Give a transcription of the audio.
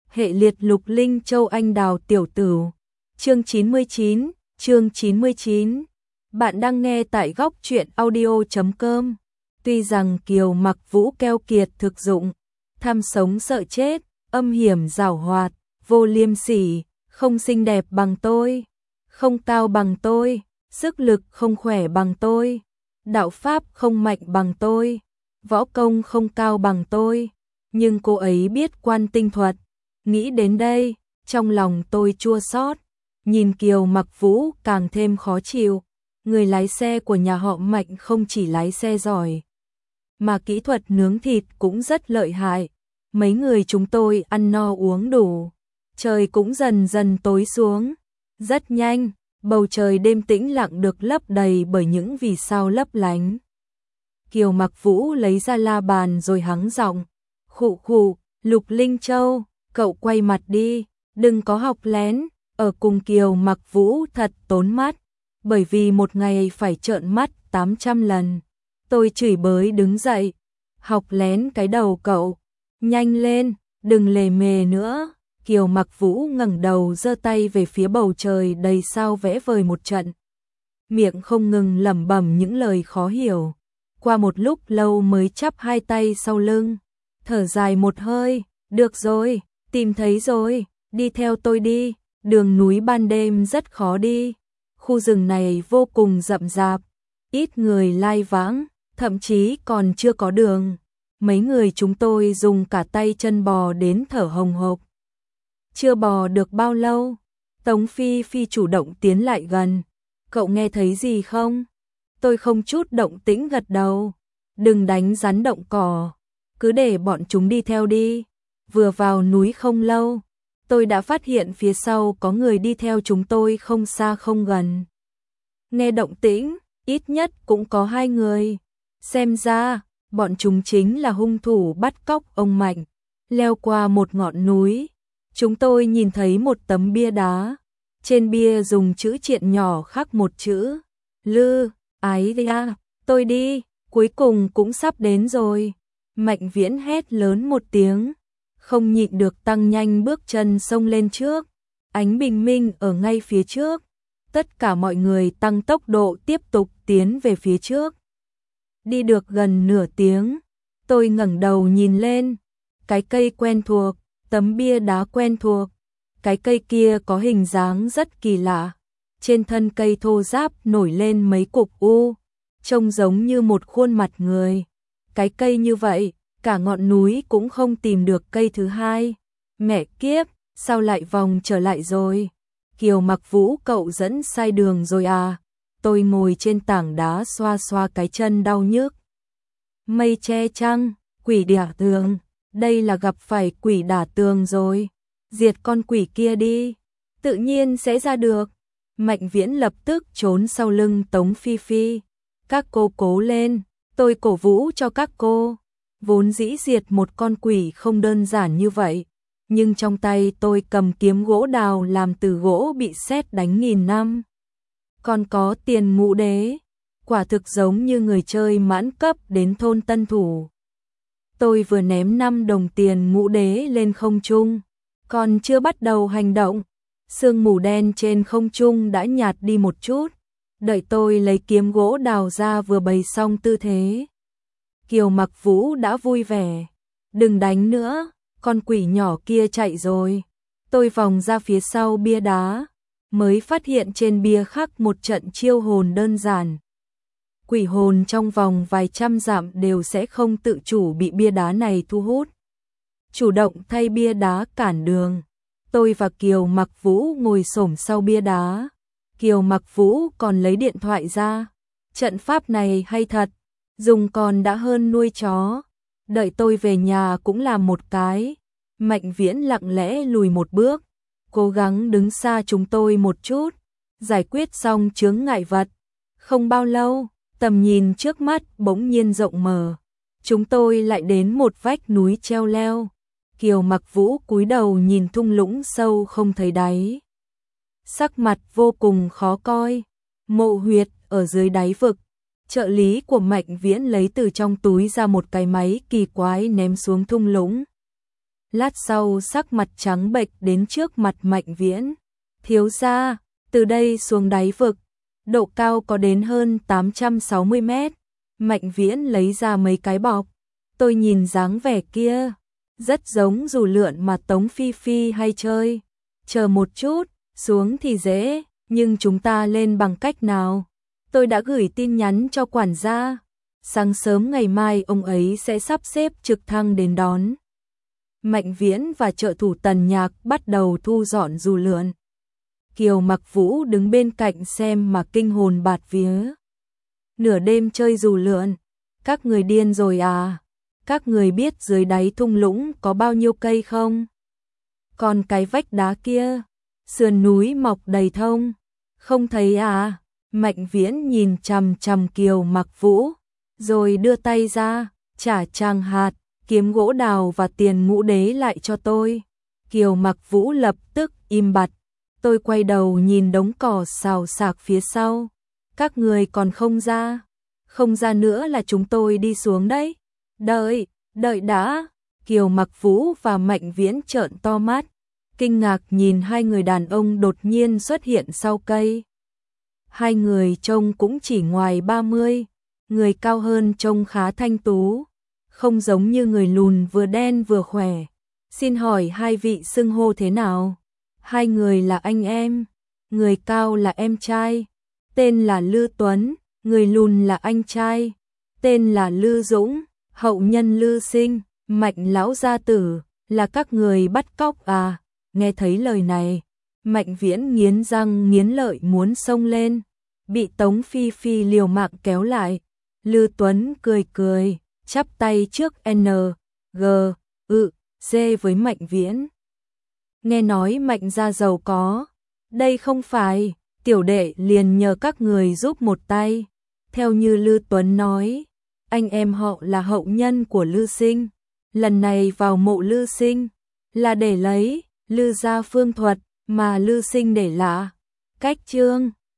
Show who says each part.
Speaker 1: Hệ liệt Lục Linh Châu Anh Đào Tiểu Tửu. Chương 99. Bạn đang nghe tại góc truyện audio.com. Tuy rằng Kiều Mặc Vũ keo kiệt thực dụng, tham sống sợ chết, âm hiểm giảo hoạt, vô liêm sỉ, không xinh đẹp bằng tôi, không cao bằng tôi, sức lực không khỏe bằng tôi, đạo pháp không mạnh bằng tôi, võ công không cao bằng tôi, nhưng cô ấy biết quan tinh thuật. Nghĩ đến đây, trong lòng tôi chua xót, nhìn Kiều Mặc Vũ càng thêm khó chịu. Người lái xe của nhà họ Mạnh không chỉ lái xe giỏi, mà kỹ thuật nướng thịt cũng rất lợi hại. Mấy người chúng tôi ăn no uống đủ, trời cũng dần dần tối xuống. Rất nhanh, bầu trời đêm tĩnh lặng được lấp đầy bởi những vì sao lấp lánh. Kiều Mặc Vũ lấy ra la bàn rồi hắng giọng, khụ khụ, Lục Linh Châu, cậu quay mặt đi, đừng có học lén. Ở cùng Kiều Mặc Vũ thật tốn mắt, bởi vì một ngày phải trợn mắt 800 lần. Tôi chửi bới đứng dậy, học lén cái đầu cậu, nhanh lên, đừng lề mề nữa. Kiều Mặc Vũ ngẩng đầu giơ tay về phía bầu trời đầy sao vẽ vời một trận, miệng không ngừng lẩm bẩm những lời khó hiểu. Qua một lúc lâu mới chắp hai tay sau lưng, thở dài một hơi, được rồi, tìm thấy rồi, đi theo tôi đi. Đường núi ban đêm rất khó đi, khu rừng này vô cùng rậm rạp, ít người lai vãng, thậm chí còn chưa có đường. Mấy người chúng tôi dùng cả tay chân bò đến thở hồng hộc. Chưa bò được bao lâu, Tống Phi Phi chủ động tiến lại gần. Cậu nghe thấy gì không? Tôi không chút động tĩnh gật đầu. Đừng đánh rắn động cỏ, cứ để bọn chúng đi theo đi. Vừa vào núi không lâu, tôi đã phát hiện phía sau có người đi theo chúng tôi không xa không gần. Nghe động tĩnh, ít nhất cũng có 2 người. Xem ra, bọn chúng chính là hung thủ bắt cóc ông Mạnh. Leo qua một ngọn núi, chúng tôi nhìn thấy một tấm bia đá. Trên bia dùng chữ triện nhỏ khắc một chữ Lư, ái da, tôi đi, cuối cùng cũng sắp đến rồi. Mạnh Viễn hét lớn một tiếng, không nhịn được tăng nhanh bước chân xông lên trước. Ánh bình minh ở ngay phía trước. Tất cả mọi người tăng tốc độ tiếp tục tiến về phía trước. Đi được gần nửa tiếng, tôi ngẩng đầu nhìn lên. Cái cây quen thuộc, tấm bia đá quen thuộc. Cái cây kia có hình dáng rất kỳ lạ. Trên thân cây thô ráp nổi lên mấy cục u, trông giống như một khuôn mặt người. Cái cây như vậy, cả ngọn núi cũng không tìm được cây thứ hai. Mẹ kiếp, sao lại vòng trở lại rồi? Kiều Mặc Vũ, cậu dẫn sai đường rồi à? Tôi ngồi trên tảng đá xoa xoa cái chân đau nhức. Mây che trăng, quỷ đả tường. Đây là gặp phải quỷ đả tường rồi. Diệt con quỷ kia đi, tự nhiên sẽ ra được. Mạnh Viễn lập tức trốn sau lưng Tống Phi Phi. Các cô cố lên, tôi cổ vũ cho các cô. Vốn dĩ diệt một con quỷ không đơn giản như vậy, nhưng trong tay tôi cầm kiếm gỗ đào làm từ gỗ bị sét đánh nghìn năm. Còn có tiền ngũ đế, quả thực giống như người chơi mãn cấp đến thôn tân thủ. Tôi vừa ném 5 đồng tiền ngũ đế lên không trung, còn chưa bắt đầu hành động, sương mù đen trên không trung đã nhạt đi một chút. Đợi tôi lấy kiếm gỗ đào ra vừa bày xong tư thế, Kiều Mặc Vũ đã vui vẻ. Đừng đánh nữa, con quỷ nhỏ kia chạy rồi. Tôi vòng ra phía sau bia đá, mới phát hiện trên bia khắc một trận chiêu hồn đơn giản. Quỷ hồn trong vòng vài trăm dặm đều sẽ không tự chủ bị bia đá này thu hút. Chủ động thay bia đá cản đường. Tôi và Kiều Mặc Vũ ngồi xổm sau bia đá. Kiều Mặc Vũ còn lấy điện thoại ra. Trận pháp này hay thật, dùng còn đã hơn nuôi chó. Đợi tôi về nhà cũng làm một cái. Mạnh Viễn lặng lẽ lùi một bước, cố gắng đứng xa chúng tôi một chút, giải quyết xong chướng ngại vật. Không bao lâu, tầm nhìn trước mắt bỗng nhiên rộng mở. Chúng tôi lại đến một vách núi treo leo. Kiều Mặc Vũ cúi đầu nhìn thung lũng sâu không thấy đáy. Sắc mặt vô cùng khó coi. Mộ huyệt ở dưới đáy vực. Trợ lý của Mạnh Viễn lấy từ trong túi ra một cái máy kỳ quái ném xuống thung lũng. lát sau sắc mặt trắng bệch đến trước mặt Mạnh Viễn. Thiếu gia, từ đây xuống đáy vực, độ cao có đến hơn 860 mét. Mạnh Viễn lấy ra mấy cái bọc. Tôi nhìn dáng vẻ kia, rất giống dù lượn mà Tống Phi Phi hay chơi. Chờ một chút, xuống thì dễ, nhưng chúng ta lên bằng cách nào? Tôi đã gửi tin nhắn cho quản gia. Sáng sớm ngày mai ông ấy sẽ sắp xếp trực thăng đến đón. Mạnh Viễn và trợ thủ Tần Nhạc bắt đầu thu dọn dù lượn. Kiều Mặc Vũ đứng bên cạnh xem mà kinh hồn bạt vía. Nửa đêm chơi dù lượn, các người điên rồi à? Các người biết dưới đáy thung lũng có bao nhiêu cây không? Còn cái vách đá kia, sườn núi mọc đầy thông, không thấy à? Mạnh Viễn nhìn chằm chằm Kiều Mặc Vũ, rồi đưa tay ra, trả tràng hạt, kiếm gỗ đào và tiền ngũ đế lại cho tôi. Kiều Mặc Vũ lập tức im bặt. Tôi quay đầu nhìn đống cỏ xào xạc phía sau. Các người còn không ra? Không ra nữa là chúng tôi đi xuống đấy. Đợi đã. Kiều Mặc Vũ và Mạnh Viễn trợn to mắt, kinh ngạc nhìn hai người đàn ông đột nhiên xuất hiện sau cây. Hai người trông cũng chỉ ngoài 30, người cao hơn trông khá thanh tú, không giống như người lùn vừa đen vừa khỏe. Xin hỏi hai vị xưng hô thế nào? Hai người là anh em, người cao là em trai, tên là Lư Tuấn, người lùn là anh trai, tên là Lư Dũng, hậu nhân Lư Sinh. Mạnh lão gia tử, là các người bắt cóc à? Nghe thấy lời này, Mạnh Viễn nghiến răng nghiến lợi muốn xông lên, bị Tống Phi Phi liều mạng kéo lại. Lư Tuấn cười cười, chắp tay trước N, G, C với Mạnh Viễn. Nghe nói Mạnh gia giàu có, đây không phải, tiểu đệ liền nhờ các người giúp một tay. Theo như Lư Tuấn nói, anh em họ là hậu nhân của Lư Sinh, lần này vào mộ Lư Sinh là để lấy Lư gia phương thuật mà Lư Sinh để lại. Cách chương